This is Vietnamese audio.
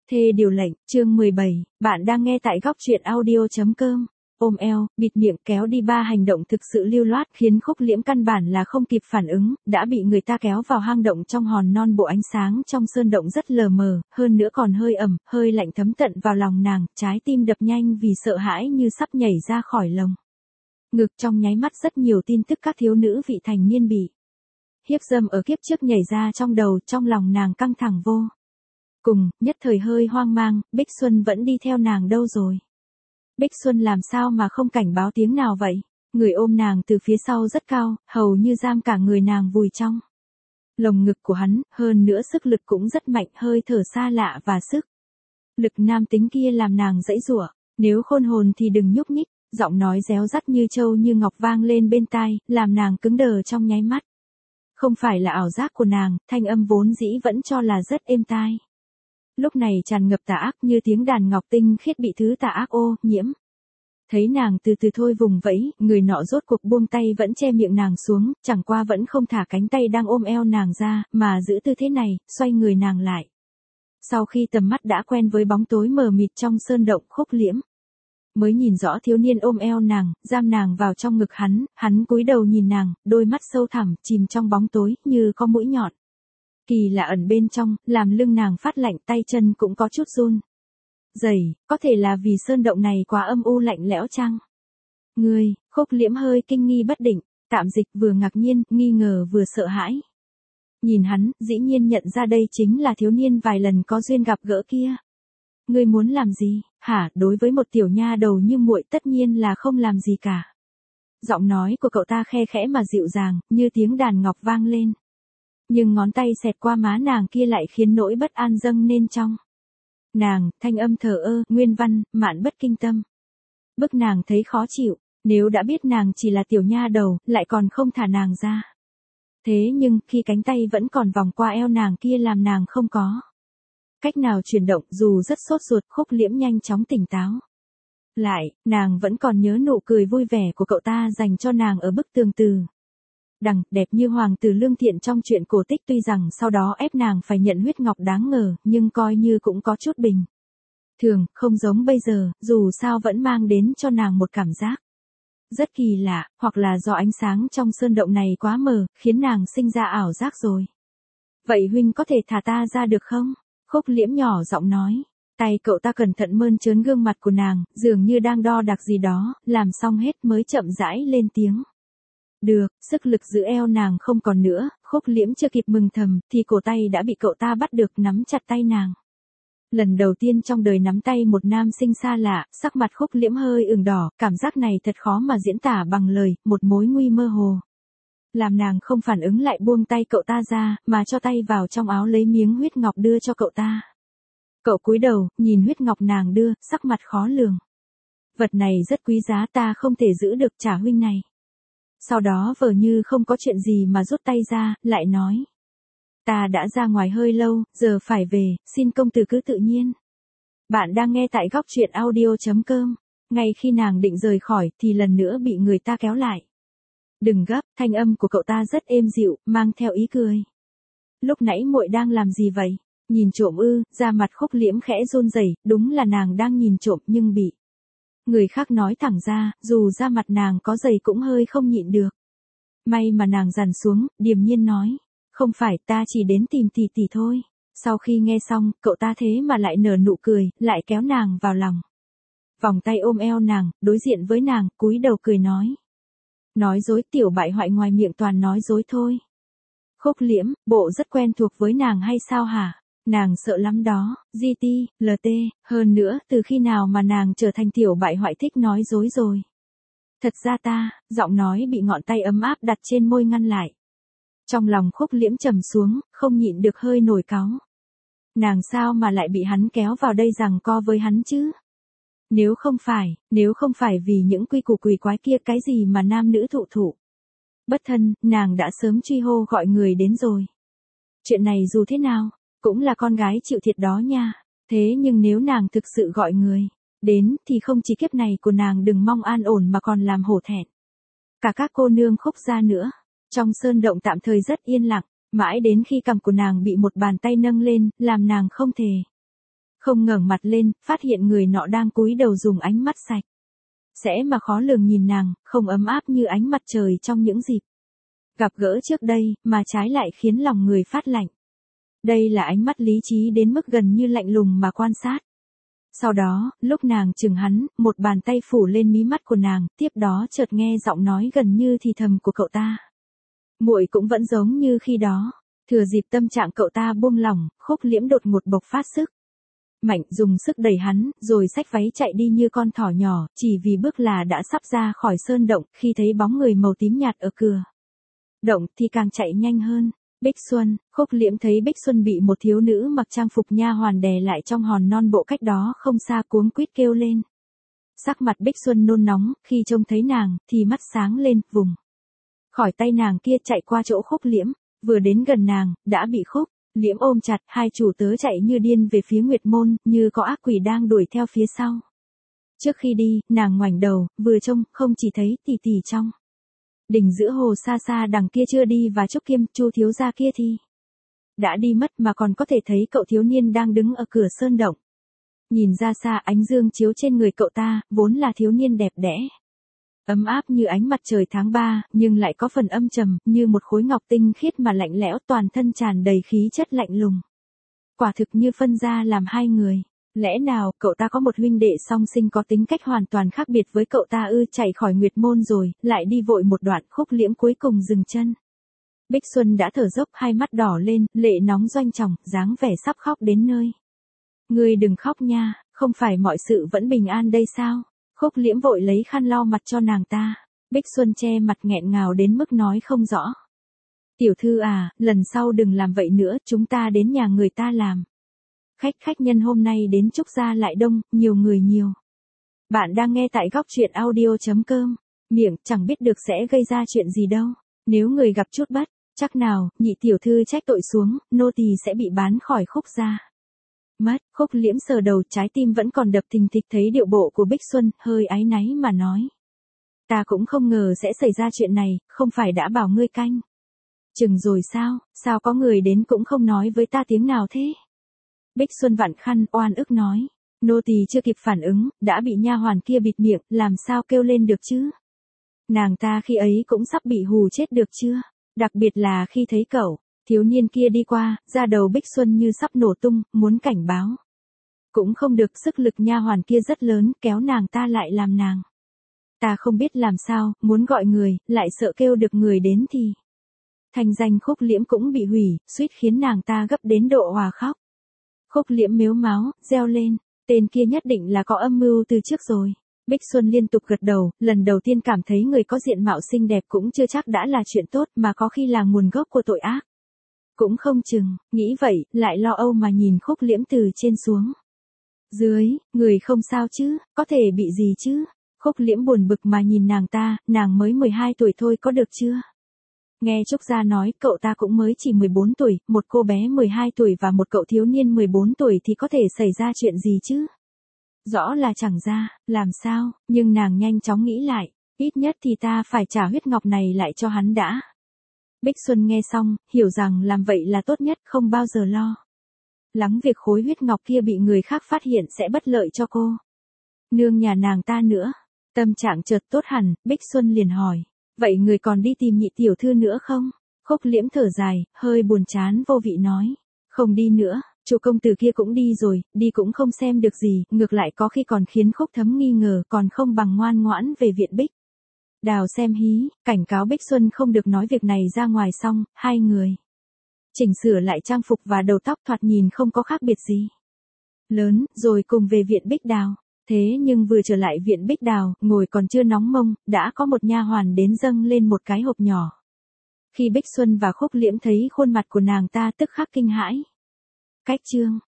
Thê điều lệnh, chương 17, bạn đang nghe tại góc truyện audio.com. Ôm eo, bịt miệng kéo đi ba hành động thực sự lưu loát khiến Khúc Liễm căn bản là không kịp phản ứng, đã bị người ta kéo vào hang động trong hòn non bộ ánh sáng trong sơn động rất lờ mờ, hơn nữa còn hơi ẩm, hơi lạnh thấm tận vào lòng nàng, trái tim đập nhanh vì sợ hãi như sắp nhảy ra khỏi lồng. Ngực trong nháy mắt rất nhiều tin tức các thiếu nữ vị thành niên bị hiếp dâm ở kiếp trước nhảy ra trong đầu, trong lòng nàng căng thẳng vô cùng, nhất thời hơi hoang mang, Bích Xuân vẫn đi theo nàng đâu rồi? Bích Xuân làm sao mà không cảnh báo tiếng nào vậy? Người ôm nàng từ phía sau rất cao, hầu như giam cả người nàng vùi trong lồng ngực của hắn, hơn nữa sức lực cũng rất mạnh, hơi thở xa lạ và sức lực nam tính kia làm nàng giãy giụa, nếu khôn hồn thì đừng nhúc nhích, giọng nói réo rắt như trâu như ngọc vang lên bên tai, làm nàng cứng đờ trong nháy mắt. Không phải là ảo giác của nàng, thanh âm vốn dĩ vẫn cho là rất êm tai. Lúc này tràn ngập tà ác như tiếng đàn ngọc tinh khiết bị thứ tà ác ô nhiễm. Thấy nàng từ từ thôi vùng vẫy, người nọ rốt cuộc buông tay vẫn che miệng nàng xuống, chẳng qua vẫn không thả cánh tay đang ôm eo nàng ra, mà giữ tư thế này, xoay người nàng lại. Sau khi tầm mắt đã quen với bóng tối mờ mịt trong sơn động, Khúc Liễm mới nhìn rõ thiếu niên ôm eo nàng, giam nàng vào trong ngực hắn cúi đầu nhìn nàng, đôi mắt sâu thẳm, chìm trong bóng tối, như có mũi nhọn. Kỳ lạ ẩn bên trong, làm lưng nàng phát lạnh, tay chân cũng có chút run rẩy, có thể là vì sơn động này quá âm u lạnh lẽo chăng? Ngươi, Khúc Liễm hơi kinh nghi bất định, tạm dịch vừa ngạc nhiên, nghi ngờ vừa sợ hãi. Nhìn hắn, dĩ nhiên nhận ra đây chính là thiếu niên vài lần có duyên gặp gỡ kia. Ngươi muốn làm gì? Hả, đối với một tiểu nha đầu như muội tất nhiên là không làm gì cả. Giọng nói của cậu ta khe khẽ mà dịu dàng, như tiếng đàn ngọc vang lên. Nhưng ngón tay xẹt qua má nàng kia lại khiến nỗi bất an dâng lên trong nàng, thanh âm thờ ơ, nguyên văn, mạn bất kinh tâm. Bức nàng thấy khó chịu, nếu đã biết nàng chỉ là tiểu nha đầu, lại còn không thả nàng ra. Thế nhưng, khi cánh tay vẫn còn vòng qua eo nàng kia làm nàng không có cách nào chuyển động, dù rất sốt ruột, Khúc Liễm nhanh chóng tỉnh táo lại, nàng vẫn còn nhớ nụ cười vui vẻ của cậu ta dành cho nàng ở bức tường từ đằng, đẹp như hoàng tử lương thiện trong truyện cổ tích, tuy rằng sau đó ép nàng phải nhận huyết ngọc đáng ngờ, nhưng coi như cũng có chút bình thường, không giống bây giờ, dù sao vẫn mang đến cho nàng một cảm giác rất kỳ lạ, hoặc là do ánh sáng trong sơn động này quá mờ, khiến nàng sinh ra ảo giác rồi. Vậy huynh có thể thả ta ra được không? Khúc Liễm nhỏ giọng nói. Tay cậu ta cẩn thận mơn trớn gương mặt của nàng, dường như đang đo đạc gì đó, làm xong hết mới chậm rãi lên tiếng. Được, sức lực giữ eo nàng không còn nữa, Khúc Liễm chưa kịp mừng thầm, thì cổ tay đã bị cậu ta bắt được, nắm chặt tay nàng. Lần đầu tiên trong đời nắm tay một nam sinh xa lạ, sắc mặt Khúc Liễm hơi ửng đỏ, cảm giác này thật khó mà diễn tả bằng lời, một mối nguy mơ hồ. Làm nàng không phản ứng lại buông tay cậu ta ra, mà cho tay vào trong áo lấy miếng huyết ngọc đưa cho cậu ta. Cậu cúi đầu, nhìn huyết ngọc nàng đưa, sắc mặt khó lường. Vật này rất quý giá, ta không thể giữ được, trả huynh này. Sau đó vờ như không có chuyện gì mà rút tay ra, lại nói. Ta đã ra ngoài hơi lâu, giờ phải về, xin công tử cứ tự nhiên. Bạn đang nghe tại góc truyện audio.com. Ngay khi nàng định rời khỏi, thì lần nữa bị người ta kéo lại. Đừng gấp, thanh âm của cậu ta rất êm dịu, mang theo ý cười. Lúc nãy muội đang làm gì vậy? Nhìn trộm ư? Da mặt Khúc Liễm khẽ run rẩy, đúng là nàng đang nhìn trộm nhưng bị người khác nói thẳng ra, dù da mặt nàng có dày cũng hơi không nhịn được. May mà nàng dằn xuống, điềm nhiên nói. Không phải, ta chỉ đến tìm tỷ tỷ thôi. Sau khi nghe xong, cậu ta thế mà lại nở nụ cười, lại kéo nàng vào lòng. Vòng tay ôm eo nàng, đối diện với nàng, cúi đầu cười nói. Nói dối, tiểu bại hoại, ngoài miệng toàn nói dối thôi. Khúc Liễm, bộ rất quen thuộc với nàng hay sao hả? Nàng sợ lắm đó, GT, LT, hơn nữa, từ khi nào mà nàng trở thành tiểu bại hoại thích nói dối rồi? Thật ra ta, giọng nói bị ngọn tay ấm áp đặt trên môi ngăn lại. Trong lòng Khúc Liễm trầm xuống, không nhịn được hơi nổi cáu. Nàng sao mà lại bị hắn kéo vào đây giằng co với hắn chứ? Nếu không phải vì những quy củ quỷ quái kia, cái gì mà nam nữ thụ bất thân, nàng đã sớm truy hô gọi người đến rồi. Chuyện này dù thế nào, cũng là con gái chịu thiệt đó nha. Thế nhưng nếu nàng thực sự gọi người đến, thì không chỉ kiếp này của nàng đừng mong an ổn mà còn làm hổ thẹn cả các cô nương Khúc gia nữa. Trong sơn động tạm thời rất yên lặng, mãi đến khi cằm của nàng bị một bàn tay nâng lên, làm nàng không thể Không ngẩng mặt lên, phát hiện người nọ đang cúi đầu dùng ánh mắt sạch sẽ mà khó lường nhìn nàng, không ấm áp như ánh mặt trời trong những dịp gặp gỡ trước đây, mà trái lại khiến lòng người phát lạnh. Đây là ánh mắt lý trí đến mức gần như lạnh lùng mà quan sát. Sau đó, lúc nàng chừng hắn, một bàn tay phủ lên mí mắt của nàng, tiếp đó chợt nghe giọng nói gần như thì thầm của cậu ta. Muội cũng vẫn giống như khi đó. Thừa dịp tâm trạng cậu ta buông lỏng, Khúc Liễm đột ngột bộc phát sức mạnh, dùng sức đẩy hắn, rồi xách váy chạy đi như con thỏ nhỏ, chỉ vì bước là đã sắp ra khỏi sơn động, khi thấy bóng người màu tím nhạt ở cửa động thì càng chạy nhanh hơn. Bích Xuân. Khúc Liễm thấy Bích Xuân bị một thiếu nữ mặc trang phục nha hoàn đè lại trong hòn non bộ cách đó không xa, cuống quýt kêu lên. Sắc mặt Bích Xuân nôn nóng, khi trông thấy nàng, thì mắt sáng lên, vùng khỏi tay nàng kia chạy qua chỗ Khúc Liễm, vừa đến gần nàng, đã bị Khúc Liễm ôm chặt, hai chủ tớ chạy như điên về phía Nguyệt Môn, như có ác quỷ đang đuổi theo phía sau. Trước khi đi, nàng ngoảnh đầu, vừa trông, không chỉ thấy tỷ tỷ trong đỉnh giữa hồ xa xa đằng kia chưa đi và Trúc Kiêm, Chu thiếu gia kia thì đã đi mất, mà còn có thể thấy cậu thiếu niên đang đứng ở cửa sơn động. Nhìn ra xa, ánh dương chiếu trên người cậu ta, vốn là thiếu niên đẹp đẽ, ấm áp như ánh mặt trời tháng 3, nhưng lại có phần âm trầm, như một khối ngọc tinh khiết mà lạnh lẽo, toàn thân tràn đầy khí chất lạnh lùng. Quả thực như phân ra làm hai người. Lẽ nào, cậu ta có một huynh đệ song sinh có tính cách hoàn toàn khác biệt với cậu ta ư? Chạy khỏi Nguyệt Môn rồi, lại đi vội một đoạn, Khúc Liễm cuối cùng dừng chân. Bích Xuân đã thở dốc, hai mắt đỏ lên, lệ nóng doanh tròng, dáng vẻ sắp khóc đến nơi. Ngươi đừng khóc nha, không phải mọi sự vẫn bình an đây sao? Khúc Liễm vội lấy khăn lau mặt cho nàng ta. Bích Xuân che mặt nghẹn ngào đến mức nói không rõ. Tiểu thư à, lần sau đừng làm vậy nữa, chúng ta đến nhà người ta làm. Khách nhân hôm nay đến Trúc gia lại đông, nhiều người nhiều. Bạn đang nghe tại góc truyện audio.com. Miệng chẳng biết được sẽ gây ra chuyện gì đâu. Nếu người gặp chút bất chắc nào, nhị tiểu thư trách tội xuống, nô tỳ sẽ bị bán khỏi Khúc gia mất. Khúc Liễm sờ đầu, trái tim vẫn còn đập thình thịch, thấy điệu bộ của Bích Xuân, hơi áy náy mà nói. Ta cũng không ngờ sẽ xảy ra chuyện này, không phải đã bảo ngươi canh chừng rồi sao, sao có người đến cũng không nói với ta tiếng nào thế? Bích Xuân vặn khăn, oan ức nói. Nô tỳ chưa kịp phản ứng, đã bị nha hoàn kia bịt miệng, làm sao kêu lên được chứ? Nàng ta khi ấy cũng sắp bị hù chết được chưa? Đặc biệt là khi thấy cậu thiếu niên kia đi qua, da đầu Bích Xuân như sắp nổ tung, muốn cảnh báo. Cũng không được, sức lực nha hoàn kia rất lớn, kéo nàng ta lại làm nàng ta không biết làm sao, muốn gọi người, lại sợ kêu được người đến thì thành danh Khúc Liễm cũng bị hủy, suýt khiến nàng ta gấp đến độ hòa khóc. Khúc Liễm mếu máo, reo lên, tên kia nhất định là có âm mưu từ trước rồi. Bích Xuân liên tục gật đầu, lần đầu tiên cảm thấy người có diện mạo xinh đẹp cũng chưa chắc đã là chuyện tốt, mà có khi là nguồn gốc của tội ác. Cũng không chừng, nghĩ vậy, lại lo âu mà nhìn Khúc Liễm từ trên xuống dưới, người không sao chứ, có thể bị gì chứ? Khúc Liễm buồn bực mà nhìn nàng ta, nàng mới 12 tuổi thôi, có được chưa? Nghe Trúc Gia nói, cậu ta cũng mới chỉ 14 tuổi, một cô bé 12 tuổi và một cậu thiếu niên 14 tuổi thì có thể xảy ra chuyện gì chứ? Rõ là chẳng ra, làm sao, nhưng nàng nhanh chóng nghĩ lại, ít nhất thì ta phải trả huyết ngọc này lại cho hắn đã. Bích Xuân nghe xong, hiểu rằng làm vậy là tốt nhất, không bao giờ lo lắng việc khối huyết ngọc kia bị người khác phát hiện sẽ bất lợi cho cô nương nhà nàng ta nữa. Tâm trạng chợt tốt hẳn, Bích Xuân liền hỏi, vậy người còn đi tìm nhị tiểu thư nữa không? Khúc Liễm thở dài, hơi buồn chán vô vị nói, không đi nữa, chủ công tử kia cũng đi rồi, đi cũng không xem được gì, ngược lại có khi còn khiến Khúc Thấm nghi ngờ, còn không bằng ngoan ngoãn về viện Bích Đào xem hí. Cảnh cáo Bích Xuân không được nói việc này ra ngoài xong, hai người chỉnh sửa lại trang phục và đầu tóc, thoạt nhìn không có khác biệt gì lớn, rồi cùng về viện Bích Đào. Thế nhưng vừa trở lại viện Bích Đào, ngồi còn chưa nóng mông, đã có một nha hoàn đến dâng lên một cái hộp nhỏ. Khi Bích Xuân và Khúc Liễm thấy khuôn mặt của nàng ta, tức khắc kinh hãi. Cách chương